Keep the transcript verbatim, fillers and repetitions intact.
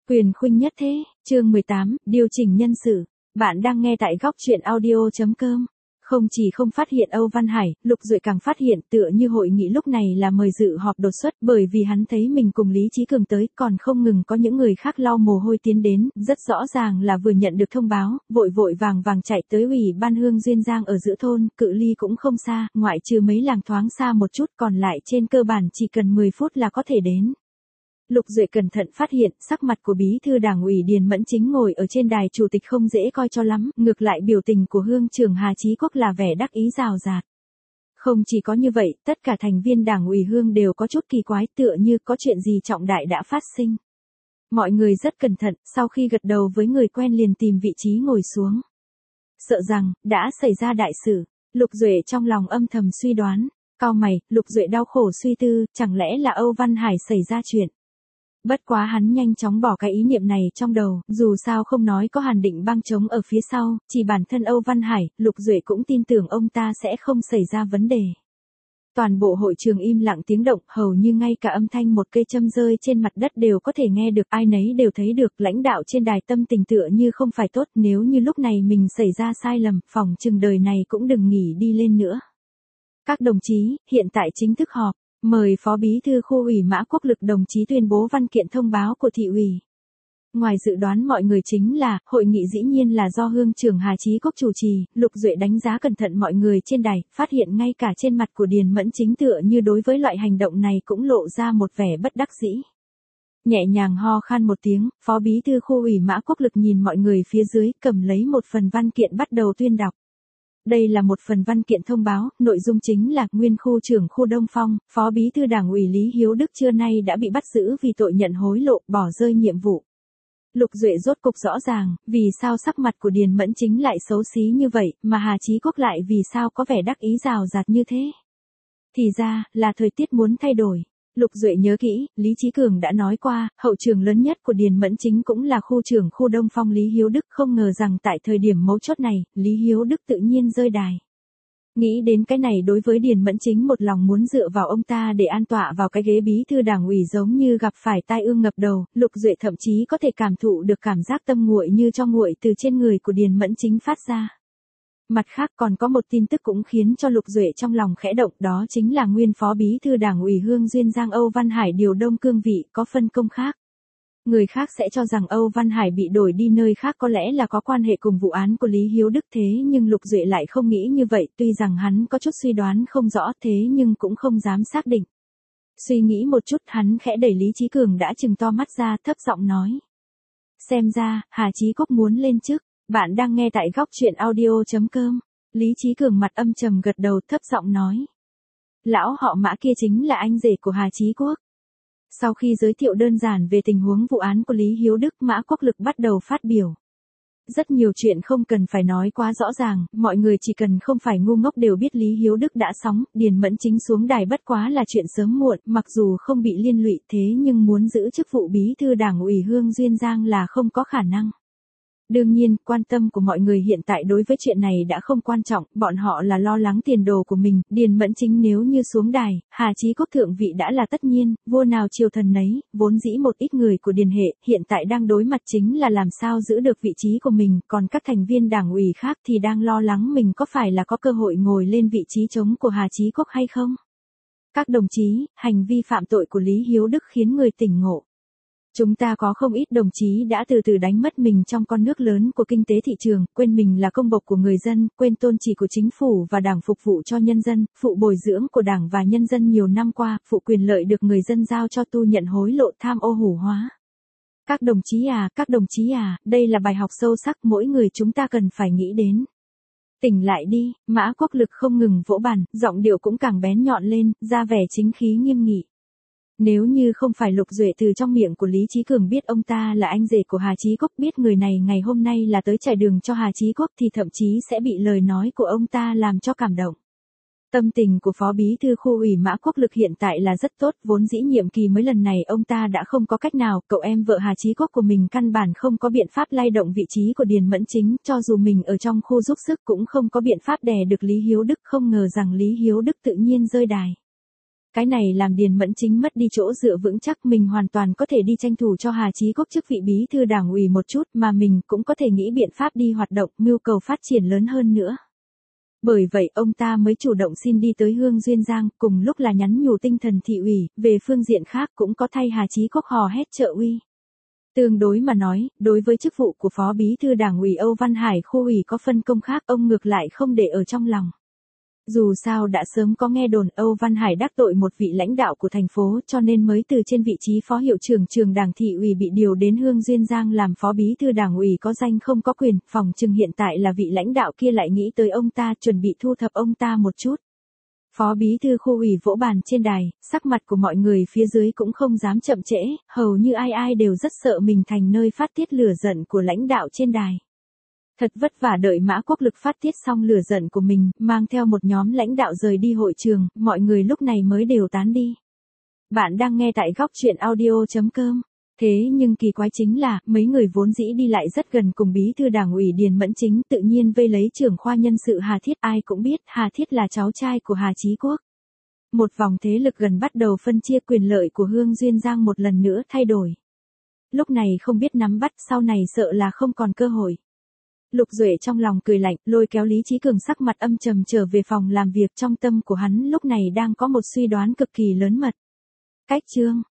Quyền khuynh nhất thế, chương mười tám, điều chỉnh nhân sự. Bạn đang nghe tại góc truyện audio chấm com. Không chỉ không phát hiện Âu Văn Hải, Lục Duệ càng phát hiện tựa như hội nghị lúc này là mời dự họp đột xuất, bởi vì hắn thấy mình cùng Lý Chí Cường tới, còn không ngừng có những người khác lau mồ hôi tiến đến, rất rõ ràng là vừa nhận được thông báo, vội vội vàng vàng chạy tới ủy ban Hương Duyên Giang ở giữa thôn, cự ly cũng không xa, ngoại trừ mấy làng thoáng xa một chút, còn lại trên cơ bản chỉ cần mười phút là có thể đến. Lục Duệ cẩn thận phát hiện, sắc mặt của bí thư đảng ủy Điền Mẫn Chính ngồi ở trên đài chủ tịch không dễ coi cho lắm, ngược lại biểu tình của Hương trưởng Hà Chí Quốc là vẻ đắc ý rào rạt. Không chỉ có như vậy, tất cả thành viên đảng ủy Hương đều có chút kỳ quái, tựa như có chuyện gì trọng đại đã phát sinh. Mọi người rất cẩn thận, sau khi gật đầu với người quen liền tìm vị trí ngồi xuống. Sợ rằng, đã xảy ra đại sự, Lục Duệ trong lòng âm thầm suy đoán. Cau mày, Lục Duệ đau khổ suy tư, chẳng lẽ là Âu Văn Hải xảy ra chuyện. Bất quá hắn nhanh chóng bỏ cái ý niệm này trong đầu, dù sao không nói có Hàn Định bang chống ở phía sau, chỉ bản thân Âu Văn Hải, Lục Duệ cũng tin tưởng ông ta sẽ không xảy ra vấn đề. Toàn bộ hội trường im lặng tiếng động, hầu như ngay cả âm thanh một cây châm rơi trên mặt đất đều có thể nghe được, ai nấy đều thấy được, lãnh đạo trên đài tâm tình tựa như không phải tốt, nếu như lúc này mình xảy ra sai lầm, phòng chừng đời này cũng đừng nghỉ đi lên nữa. Các đồng chí, hiện tại chính thức họp. Mời Phó Bí thư Khu ủy Mã Quốc Lực đồng chí tuyên bố văn kiện thông báo của thị ủy. Ngoài dự đoán mọi người chính là, hội nghị dĩ nhiên là do Hương trưởng Hà Chí Quốc chủ trì, Lục Duệ đánh giá cẩn thận mọi người trên đài, phát hiện ngay cả trên mặt của Điền Mẫn Chính tựa như đối với loại hành động này cũng lộ ra một vẻ bất đắc dĩ. Nhẹ nhàng ho khan một tiếng, Phó Bí thư Khu ủy Mã Quốc Lực nhìn mọi người phía dưới, cầm lấy một phần văn kiện bắt đầu tuyên đọc. Đây là một phần văn kiện thông báo, nội dung chính là nguyên khu trưởng khu Đông Phong, Phó Bí thư Đảng ủy Lý Hiếu Đức trưa nay đã bị bắt giữ vì tội nhận hối lộ, bỏ rơi nhiệm vụ. Lục Duệ rốt cục rõ ràng, vì sao sắc mặt của Điền Mẫn Chính lại xấu xí như vậy, mà Hà Chí Quốc lại vì sao có vẻ đắc ý rào rạt như thế. Thì ra, là thời tiết muốn thay đổi. Lục Duệ nhớ kỹ, Lý Chí Cường đã nói qua, hậu trường lớn nhất của Điền Mẫn Chính cũng là khu trưởng khu Đông Phong Lý Hiếu Đức, không ngờ rằng tại thời điểm mấu chốt này, Lý Hiếu Đức tự nhiên rơi đài. Nghĩ đến cái này đối với Điền Mẫn Chính một lòng muốn dựa vào ông ta để an tọa vào cái ghế bí thư đảng ủy giống như gặp phải tai ương ngập đầu, Lục Duệ thậm chí có thể cảm thụ được cảm giác tâm nguội như cho nguội từ trên người của Điền Mẫn Chính phát ra. Mặt khác còn có một tin tức cũng khiến cho Lục Duệ trong lòng khẽ động, đó chính là nguyên Phó Bí thư Đảng ủy Hương Duyên Giang Âu Văn Hải điều đông cương vị, có phân công khác. Người khác sẽ cho rằng Âu Văn Hải bị đổi đi nơi khác có lẽ là có quan hệ cùng vụ án của Lý Hiếu Đức, thế nhưng Lục Duệ lại không nghĩ như vậy, tuy rằng hắn có chút suy đoán không rõ thế nhưng cũng không dám xác định. Suy nghĩ một chút hắn khẽ đẩy Lý Chí Cường đã trừng to mắt ra, thấp giọng nói. Xem ra, Hà Chí Quốc muốn lên chức. Bạn đang nghe tại góc truyện audio chấm com. Lý Chí Cường mặt âm trầm gật đầu, thấp giọng nói. Lão họ Mã kia chính là anh rể của Hà Chí Quốc. Sau khi giới thiệu đơn giản về tình huống vụ án của Lý Hiếu Đức, Mã Quốc Lực bắt đầu phát biểu. Rất nhiều chuyện không cần phải nói quá rõ ràng, mọi người chỉ cần không phải ngu ngốc đều biết Lý Hiếu Đức đã sóng, Điền Mẫn Chính xuống đài bất quá là chuyện sớm muộn, mặc dù không bị liên lụy thế nhưng muốn giữ chức vụ bí thư Đảng ủy Hương Duyên Giang là không có khả năng. Đương nhiên, quan tâm của mọi người hiện tại đối với chuyện này đã không quan trọng, bọn họ là lo lắng tiền đồ của mình, Điền Mẫn Chính nếu như xuống đài, Hà Chí Quốc thượng vị đã là tất nhiên, vua nào triều thần nấy, vốn dĩ một ít người của Điền hệ, hiện tại đang đối mặt chính là làm sao giữ được vị trí của mình, còn các thành viên đảng ủy khác thì đang lo lắng mình có phải là có cơ hội ngồi lên vị trí trống của Hà Chí Quốc hay không. Các đồng chí, hành vi phạm tội của Lý Hiếu Đức khiến người tỉnh ngộ. Chúng ta có không ít đồng chí đã từ từ đánh mất mình trong con nước lớn của kinh tế thị trường, quên mình là công bộc của người dân, quên tôn chỉ của chính phủ và đảng phục vụ cho nhân dân, phụ bồi dưỡng của đảng và nhân dân nhiều năm qua, phụ quyền lợi được người dân giao cho tu nhận hối lộ tham ô hủ hóa. Các đồng chí à, các đồng chí à, đây là bài học sâu sắc mỗi người chúng ta cần phải nghĩ đến. Tỉnh lại đi, Mã Quốc Lực không ngừng vỗ bàn, giọng điệu cũng càng bén nhọn lên, ra vẻ chính khí nghiêm nghị. Nếu như không phải Lục Duệ từ trong miệng của Lý Chí Cường biết ông ta là anh rể của Hà Chí Quốc, biết người này ngày hôm nay là tới trải đường cho Hà Chí Quốc thì thậm chí sẽ bị lời nói của ông ta làm cho cảm động. Tâm tình của Phó Bí thư Khu ủy Mã Quốc Lực hiện tại là rất tốt, vốn dĩ nhiệm kỳ mới lần này ông ta đã không có cách nào, cậu em vợ Hà Chí Quốc của mình căn bản không có biện pháp lay động vị trí của Điền Mẫn Chính, cho dù mình ở trong khu giúp sức cũng không có biện pháp đè được Lý Hiếu Đức, không ngờ rằng Lý Hiếu Đức tự nhiên rơi đài. Cái này làm Điền Mẫn Chính mất đi chỗ dựa vững chắc, mình hoàn toàn có thể đi tranh thủ cho Hà Chí Quốc chức vị bí thư đảng ủy một chút, mà mình cũng có thể nghĩ biện pháp đi hoạt động, mưu cầu phát triển lớn hơn nữa. Bởi vậy ông ta mới chủ động xin đi tới Hương Duyên Giang, cùng lúc là nhắn nhủ tinh thần thị ủy, về phương diện khác cũng có thay Hà Chí Quốc hò hét trợ uy. Tương đối mà nói, đối với chức vụ của Phó Bí thư Đảng ủy Âu Văn Hải khu ủy có phân công khác, ông ngược lại không để ở trong lòng. Dù sao đã sớm có nghe đồn Âu Văn Hải đắc tội một vị lãnh đạo của thành phố, cho nên mới từ trên vị trí phó hiệu trưởng trường Đảng thị ủy bị điều đến Hương Duyên Giang làm Phó Bí thư Đảng ủy có danh không có quyền, phòng chừng hiện tại là vị lãnh đạo kia lại nghĩ tới ông ta, chuẩn bị thu thập ông ta một chút. Phó Bí thư khu ủy vỗ bàn trên đài, sắc mặt của mọi người phía dưới cũng không dám chậm trễ, hầu như ai ai đều rất sợ mình thành nơi phát tiết lửa giận của lãnh đạo trên đài. Thật vất vả đợi Mã Quốc Lực phát tiết xong lửa giận của mình, mang theo một nhóm lãnh đạo rời đi hội trường, mọi người lúc này mới đều tán đi. Bạn đang nghe tại góc truyện audio chấm com. Thế nhưng kỳ quái chính là, mấy người vốn dĩ đi lại rất gần cùng Bí thư Đảng ủy Điền Mẫn Chính tự nhiên vây lấy trưởng khoa nhân sự Hà Thiết. Ai cũng biết Hà Thiết là cháu trai của Hà Chí Quốc. Một vòng thế lực gần bắt đầu phân chia, quyền lợi của Hương Duyên Giang một lần nữa thay đổi. Lúc này không biết nắm bắt, sau này sợ là không còn cơ hội. Lục Duệ trong lòng cười lạnh, lôi kéo Lý Chí Cường sắc mặt âm trầm trở về phòng làm việc, trong tâm của hắn lúc này đang có một suy đoán cực kỳ lớn mật. Cách chương